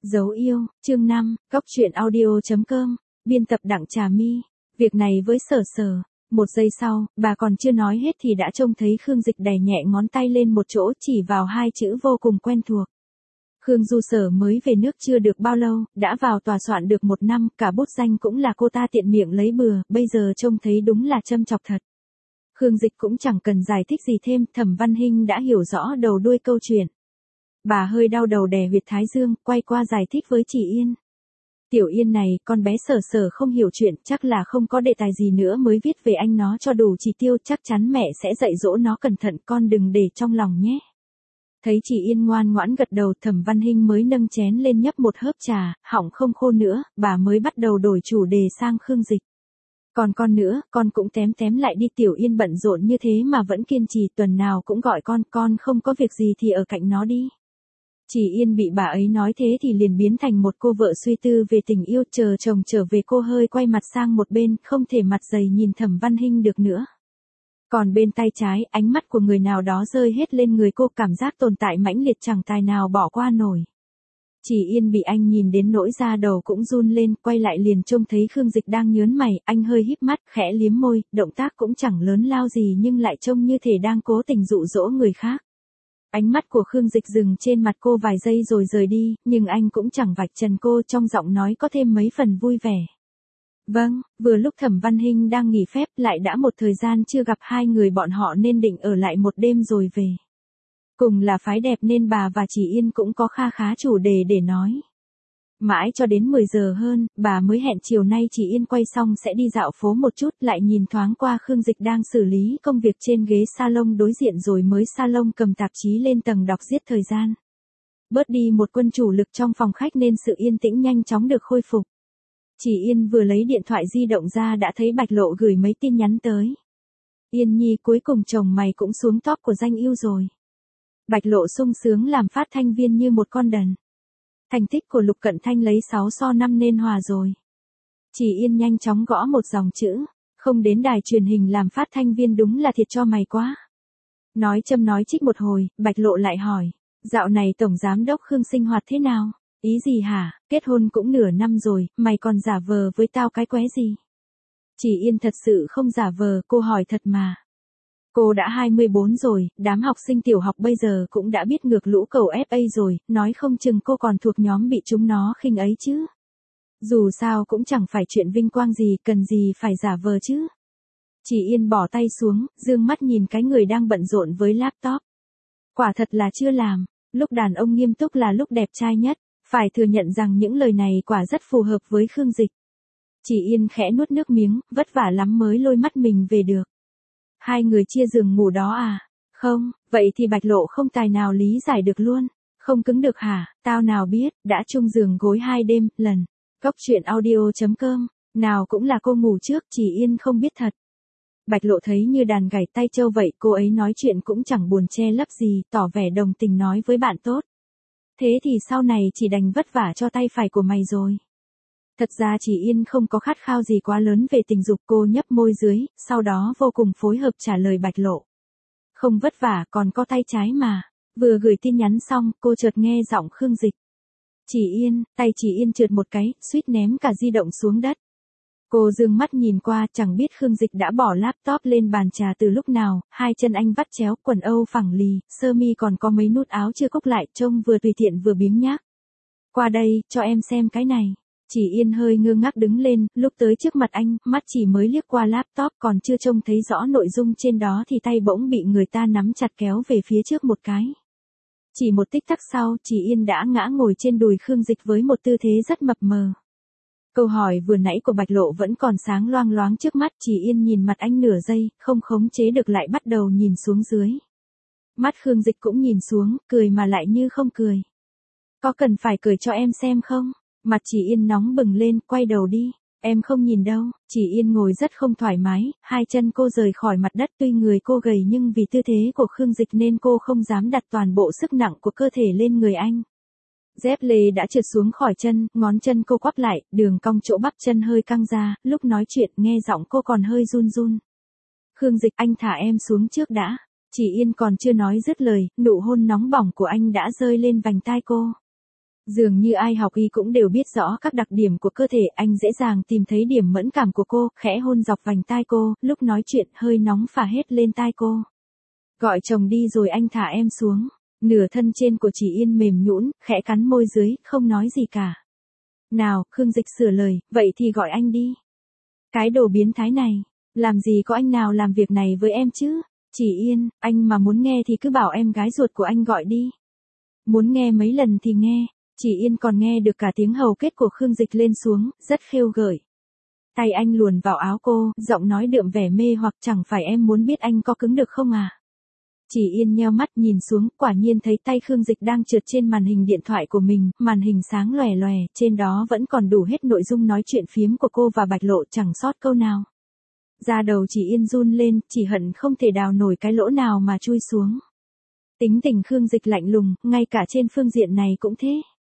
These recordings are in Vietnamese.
Dấu yêu, chương 5, Góc truyện audio.com, biên tập Đặng Trà My. Việc này với Sở Sở, một giây sau, bà còn chưa nói hết thì đã trông thấy Khương Dịch đè nhẹ ngón tay lên một chỗ chỉ vào hai chữ vô cùng quen thuộc. Khương Du Sở mới về nước chưa được bao lâu, đã vào tòa soạn được 1 năm, cả bút danh cũng là cô ta tiện miệng lấy bừa, bây giờ trông thấy đúng là châm chọc thật. Khương Dịch cũng chẳng cần giải thích gì thêm, Thẩm Văn Hinh đã hiểu rõ đầu đuôi câu chuyện. Bà hơi đau đầu đè huyệt thái dương, quay qua giải thích với chị Yên. Tiểu Yên này, con bé Sở Sở không hiểu chuyện, chắc là không có đề tài gì nữa mới viết về anh nó cho đủ chỉ tiêu, chắc chắn mẹ sẽ dạy dỗ nó cẩn thận, con đừng để trong lòng nhé. Thấy chị Yên ngoan ngoãn gật đầu, Thẩm Văn Hinh mới nâng chén lên nhấp một hớp trà, họng không khô nữa, bà mới bắt đầu đổi chủ đề sang Khương Dịch. Còn con nữa, con cũng tém lại đi. Tiểu Yên bận rộn như thế mà vẫn kiên trì, tuần nào cũng gọi con không có việc gì thì ở cạnh nó đi. Chị Yên bị bà ấy nói thế thì liền biến thành một cô vợ suy tư về tình yêu, chờ chồng trở về cô hơi quay mặt sang một bên, không thể mặt dày nhìn Thẩm Văn Hinh được nữa. Còn bên tay trái, ánh mắt của người nào đó rơi hết lên người cô, cảm giác tồn tại mãnh liệt chẳng tài nào bỏ qua nổi. Chị Yên bị anh nhìn đến nỗi da đầu cũng run lên, quay lại liền trông thấy Khương Dịch đang nhớn mày, anh hơi híp mắt, khẽ liếm môi, động tác cũng chẳng lớn lao gì nhưng lại trông như thể đang cố tình dụ dỗ người khác. Ánh mắt của Khương Dịch dừng trên mặt cô vài giây rồi rời đi, nhưng anh cũng chẳng vạch trần cô, trong giọng nói có thêm mấy phần vui vẻ. Vâng, vừa lúc Thẩm Văn Hinh đang nghỉ phép, lại đã một thời gian chưa gặp hai người bọn họ nên định ở lại một đêm rồi về. Cùng là phái đẹp nên bà và chị Yên cũng có kha khá chủ đề để nói. Mãi cho đến 10 giờ hơn, bà mới hẹn chiều nay chị Yên quay xong sẽ đi dạo phố một chút, lại nhìn thoáng qua Khương Dịch đang xử lý công việc trên ghế salon đối diện rồi mới salon cầm tạp chí lên tầng đọc giết thời gian. Bớt đi một quân chủ lực trong phòng khách nên sự yên tĩnh nhanh chóng được khôi phục. Chị Yên vừa lấy điện thoại di động ra đã thấy Bạch Lộ gửi mấy tin nhắn tới. Yên Nhi, cuối cùng chồng mày cũng xuống top của danh yêu rồi. Bạch Lộ sung sướng làm phát thanh viên như một con đần. Thành tích của Lục Cận Thanh lấy 6/5 nên hòa rồi. Chị Yên nhanh chóng gõ một dòng chữ, không đến đài truyền hình làm phát thanh viên đúng là thiệt cho mày quá. Nói châm nói chích một hồi, Bạch Lộ lại hỏi, dạo này Tổng Giám đốc Khương sinh hoạt thế nào? Ý gì hả, kết hôn cũng nửa năm rồi, mày còn giả vờ với tao cái qué gì? Chị Yên thật sự không giả vờ, cô hỏi thật mà. Cô đã 24 rồi, đám học sinh tiểu học bây giờ cũng đã biết ngược lũ cầu FA rồi, nói không chừng cô còn thuộc nhóm bị chúng nó khinh ấy chứ. Dù sao cũng chẳng phải chuyện vinh quang gì, cần gì phải giả vờ chứ. Chị Yên bỏ tay xuống, dương mắt nhìn cái người đang bận rộn với laptop. Quả thật là chưa làm, lúc đàn ông nghiêm túc là lúc đẹp trai nhất, phải thừa nhận rằng những lời này quả rất phù hợp với Khương Dịch. Chị Yên khẽ nuốt nước miếng, vất vả lắm mới lôi mắt mình về được. Hai người chia giường ngủ đó à? Không, vậy thì Bạch Lộ không tài nào lý giải được luôn. Không cứng được hả? Tao nào biết, đã chung giường gối 2 đêm, lần. Góc truyện audio.com, nào cũng là cô ngủ trước, chị Yên không biết thật. Bạch Lộ thấy như đàn gảy tay trâu vậy, cô ấy nói chuyện cũng chẳng buồn che lấp gì, tỏ vẻ đồng tình nói với bạn tốt. Thế thì sau này chỉ đành vất vả cho tay phải của mày rồi. Thật ra chị Yên không có khát khao gì quá lớn về tình dục, cô nhấp môi dưới, sau đó vô cùng phối hợp trả lời Bạch Lộ. Không vất vả, còn có tay trái mà. Vừa gửi tin nhắn xong, cô chợt nghe giọng Khương Dịch. Chị Yên, tay chị Yên trượt một cái, suýt ném cả di động xuống đất. Cô dương mắt nhìn qua, chẳng biết Khương Dịch đã bỏ laptop lên bàn trà từ lúc nào, hai chân anh vắt chéo, quần âu phẳng lì, sơ mi còn có mấy nút áo chưa cúc lại, trông vừa tùy tiện vừa biếng nhác. Qua đây, cho em xem cái này. Chị Yên hơi ngơ ngác đứng lên, lúc tới trước mặt anh, mắt chỉ mới liếc qua laptop còn chưa trông thấy rõ nội dung trên đó thì tay bỗng bị người ta nắm chặt kéo về phía trước một cái. Chỉ một tích tắc sau, chị Yên đã ngã ngồi trên đùi Khương Dịch với một tư thế rất mập mờ. Câu hỏi vừa nãy của Bạch Lộ vẫn còn sáng loang loáng trước mắt, chị Yên nhìn mặt anh nửa giây, không khống chế được lại bắt đầu nhìn xuống dưới. Mắt Khương Dịch cũng nhìn xuống, cười mà lại như không cười. Có cần phải cười cho em xem không? Mặt chị Yên nóng bừng lên, quay đầu đi. Em không nhìn đâu. Chị Yên ngồi rất không thoải mái, hai chân cô rời khỏi mặt đất, tuy người cô gầy nhưng vì tư thế của Khương Dịch nên cô không dám đặt toàn bộ sức nặng của cơ thể lên người anh. Dép lê đã trượt xuống khỏi chân, ngón chân cô quắp lại, đường cong chỗ bắp chân hơi căng ra, lúc nói chuyện nghe giọng cô còn hơi run run. Khương Dịch, anh thả em xuống trước đã. Chị Yên còn chưa nói dứt lời, nụ hôn nóng bỏng của anh đã rơi lên vành tai cô. Dường như ai học y cũng đều biết rõ các đặc điểm của cơ thể, anh dễ dàng tìm thấy điểm mẫn cảm của cô, khẽ hôn dọc vành tai cô, lúc nói chuyện hơi nóng phả hết lên tai cô. Gọi chồng đi rồi anh thả em xuống. Nửa thân trên của chị Yên mềm nhũn, khẽ cắn môi dưới, không nói gì cả. Nào, Khương Dịch sửa lời, vậy thì gọi anh đi. Cái đồ biến thái này, làm gì có anh nào làm việc này với em chứ? Chị Yên, anh mà muốn nghe thì cứ bảo em gái ruột của anh gọi đi. Muốn nghe mấy lần thì nghe. Chị Yên còn nghe được cả tiếng hầu kết của Khương Dịch lên xuống, rất khêu gợi. Tay anh luồn vào áo cô, giọng nói đượm vẻ mê hoặc chẳng phải em muốn biết anh có cứng được không à? Chị Yên nheo mắt nhìn xuống, quả nhiên thấy tay Khương Dịch đang trượt trên màn hình điện thoại của mình, màn hình sáng lòe lòe, trên đó vẫn còn đủ hết nội dung nói chuyện phiếm của cô và Bạch Lộ, chẳng sót câu nào. Da đầu chị Yên run lên, chỉ hận không thể đào nổi cái lỗ nào mà chui xuống. Tính tình Khương Dịch lạnh lùng, ngay cả trên phương diện này cũng thế.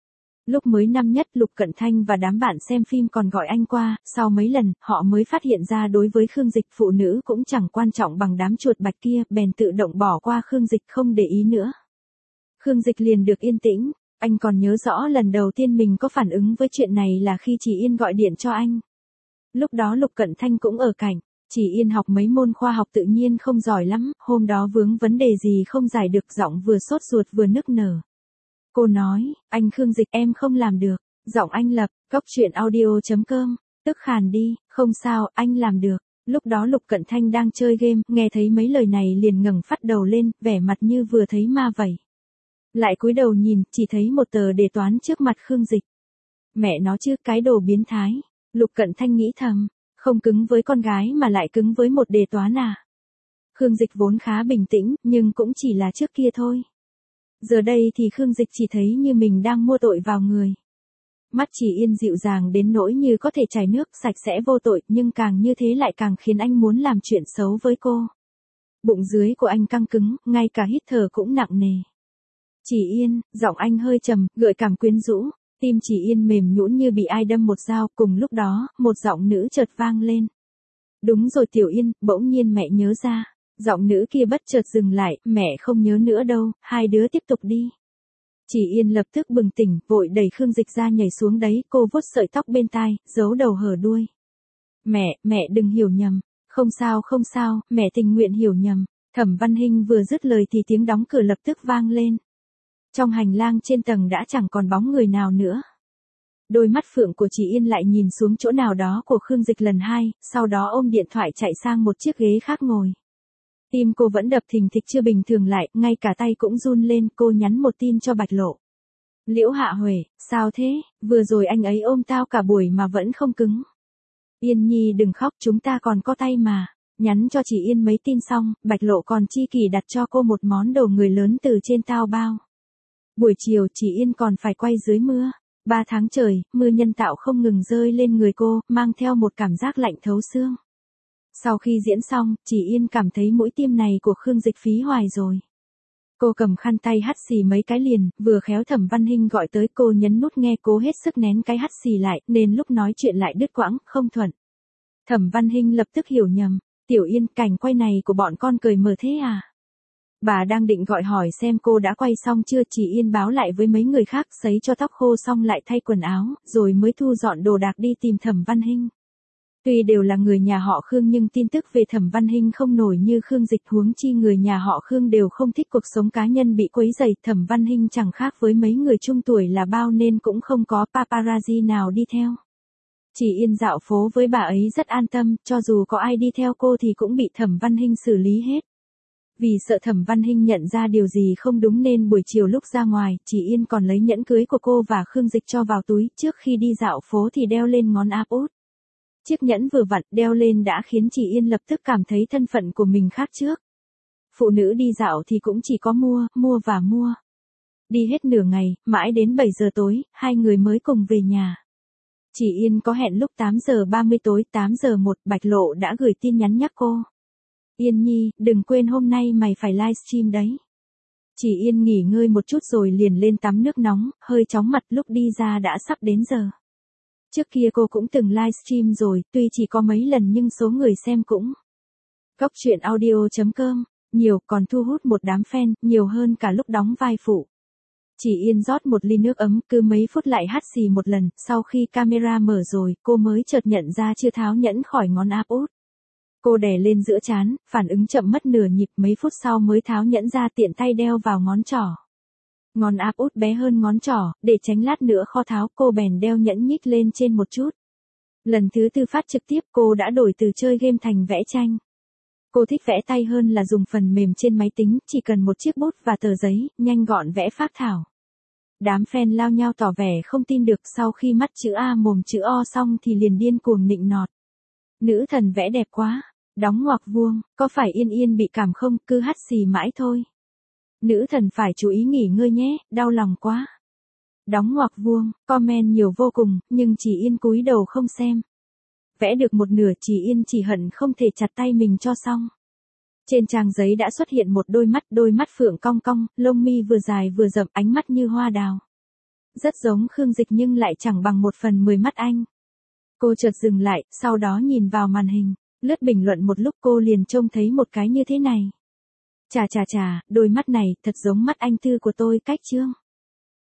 Lúc mới năm nhất Lục Cận Thanh và đám bạn xem phim còn gọi anh qua, sau mấy lần, họ mới phát hiện ra đối với Khương Dịch phụ nữ cũng chẳng quan trọng bằng đám chuột bạch kia, bèn tự động bỏ qua Khương Dịch không để ý nữa. Khương Dịch liền được yên tĩnh, anh còn nhớ rõ lần đầu tiên mình có phản ứng với chuyện này là khi chị Yên gọi điện cho anh. Lúc đó Lục Cận Thanh cũng ở cạnh, chị Yên học mấy môn khoa học tự nhiên không giỏi lắm, hôm đó vướng vấn đề gì không giải được, giọng vừa sốt ruột vừa nức nở. Cô nói, anh Khương Dịch em không làm được, giọng anh lập, coctruyện.audio.com, tức khàn đi, không sao, anh làm được. Lúc đó Lục Cận Thanh đang chơi game, nghe thấy mấy lời này liền ngẩng phát đầu lên, vẻ mặt như vừa thấy ma vậy. Lại cúi đầu nhìn, chỉ thấy một tờ đề toán trước mặt Khương Dịch. Mẹ nó chứ, cái đồ biến thái. Lục Cận Thanh nghĩ thầm, không cứng với con gái mà lại cứng với một đề toán à. Khương Dịch vốn khá bình tĩnh, nhưng cũng chỉ là trước kia thôi. Giờ đây thì Khương Dịch chỉ thấy như mình đang mua tội vào người. Mắt chị Yên dịu dàng đến nỗi như có thể chảy nước, sạch sẽ vô tội, nhưng càng như thế lại càng khiến anh muốn làm chuyện xấu với cô. Bụng dưới của anh căng cứng, ngay cả hít thở cũng nặng nề. Chị Yên, giọng anh hơi trầm, gợi cảm quyến rũ, tim chị Yên mềm nhũn như bị ai đâm một dao, cùng lúc đó, một giọng nữ chợt vang lên. Đúng rồi Tiểu Yên, bỗng nhiên mẹ nhớ ra. Giọng nữ kia bất chợt dừng lại, mẹ không nhớ nữa đâu, hai đứa tiếp tục đi. Chị Yên lập tức bừng tỉnh, vội đẩy Khương Dịch ra nhảy xuống đấy, cô vuốt sợi tóc bên tai, giấu đầu hở đuôi. Mẹ đừng hiểu nhầm. Không sao, mẹ tình nguyện hiểu nhầm. Thẩm Văn Hinh vừa dứt lời thì tiếng đóng cửa lập tức vang lên. Trong hành lang trên tầng đã chẳng còn bóng người nào nữa. Đôi mắt phượng của chị Yên lại nhìn xuống chỗ nào đó của Khương Dịch lần hai, sau đó ôm điện thoại chạy sang một chiếc ghế khác ngồi. Tim cô vẫn đập thình thịch chưa bình thường lại, ngay cả tay cũng run lên, cô nhắn một tin cho Bạch Lộ. Liễu Hạ Huệ, sao thế, vừa rồi anh ấy ôm tao cả buổi mà vẫn không cứng. Yên Nhi đừng khóc, chúng ta còn có tay mà. Nhắn cho chị Yên mấy tin xong, Bạch Lộ còn chi kỷ đặt cho cô một món đồ người lớn từ trên tao bao. Buổi chiều chị Yên còn phải quay dưới mưa. 3 tháng trời, mưa nhân tạo không ngừng rơi lên người cô, mang theo một cảm giác lạnh thấu xương. Sau khi diễn xong, chị Yên cảm thấy mũi tiêm này của Khương Dịch phí hoài rồi. Cô cầm khăn tay hắt xì mấy cái liền, vừa khéo Thẩm Văn Hinh gọi tới, cô nhấn nút nghe, cố hết sức nén cái hắt xì lại, nên lúc nói chuyện lại đứt quãng, không thuận. Thẩm Văn Hinh lập tức hiểu nhầm, Tiểu Yên, cảnh quay này của bọn con cười mờ thế à? Bà đang định gọi hỏi xem cô đã quay xong chưa, chị Yên báo lại với mấy người khác, sấy cho tóc khô xong lại thay quần áo, rồi mới thu dọn đồ đạc đi tìm Thẩm Văn Hinh. Tuy đều là người nhà họ Khương nhưng tin tức về Thẩm Văn Hinh không nổi như Khương Dịch, huống chi người nhà họ Khương đều không thích cuộc sống cá nhân bị quấy rầy, Thẩm Văn Hinh chẳng khác với mấy người trung tuổi là bao nên cũng không có paparazzi nào đi theo. Chị Yên dạo phố với bà ấy rất an tâm, cho dù có ai đi theo cô thì cũng bị Thẩm Văn Hinh xử lý hết. Vì sợ Thẩm Văn Hinh nhận ra điều gì không đúng nên buổi chiều lúc ra ngoài, chị Yên còn lấy nhẫn cưới của cô và Khương Dịch cho vào túi, trước khi đi dạo phố thì đeo lên ngón áp út. Chiếc nhẫn vừa vặn đeo lên đã khiến chị Yên lập tức cảm thấy thân phận của mình khác trước. Phụ nữ đi dạo thì cũng chỉ có mua và mua. Đi hết nửa ngày, mãi đến 7 giờ tối, hai người mới cùng về nhà. Chị Yên có hẹn lúc 8 giờ 30 tối, 8 giờ 1, Bạch Lộ đã gửi tin nhắn nhắc cô. Yên Nhi, đừng quên hôm nay mày phải livestream đấy. Chị Yên nghỉ ngơi một chút rồi liền lên tắm nước nóng, hơi chóng mặt, lúc đi ra đã sắp đến giờ. Trước kia cô cũng từng livestream rồi, tuy chỉ có mấy lần nhưng số người xem cũng. Coctruyện.audio.com, nhiều, còn thu hút một đám fan, nhiều hơn cả lúc đóng vai phụ. Chỉ Yên rót một ly nước ấm, cứ mấy phút lại hắt xì một lần, sau khi camera mở rồi, cô mới chợt nhận ra chưa tháo nhẫn khỏi ngón áp út. Cô đè lên giữa trán, phản ứng chậm mất nửa nhịp, mấy phút sau mới tháo nhẫn ra tiện tay đeo vào ngón trỏ. Ngón áp út bé hơn ngón trỏ, để tránh lát nữa khó tháo, cô bèn đeo nhẫn nhích lên trên một chút. Lần thứ tư phát trực tiếp cô đã đổi từ chơi game thành vẽ tranh. Cô thích vẽ tay hơn là dùng phần mềm trên máy tính, chỉ cần một chiếc bút và tờ giấy, nhanh gọn vẽ phác thảo. Đám fan lao nhau tỏ vẻ không tin được, sau khi mắt chữ A mồm chữ O xong thì liền điên cuồng nịnh nọt. Nữ thần vẽ đẹp quá, đóng ngoặc vuông, có phải Yên Yên bị cảm không, cứ hắt xì mãi thôi. Nữ thần phải chú ý nghỉ ngơi nhé, đau lòng quá. Đóng ngoặc vuông, comment nhiều vô cùng, nhưng Chỉ Yên cúi đầu không xem. Vẽ được một nửa Chỉ Yên chỉ hận không thể chặt tay mình cho xong. Trên trang giấy đã xuất hiện một đôi mắt phượng cong cong, lông mi vừa dài vừa rậm, ánh mắt như hoa đào. Rất giống Khương Dịch nhưng lại chẳng bằng 1/10 mắt anh. Cô chợt dừng lại, sau đó nhìn vào màn hình, lướt bình luận một lúc cô liền trông thấy một cái như thế này. Chà, đôi mắt này thật giống mắt anh Tư của tôi cách chương.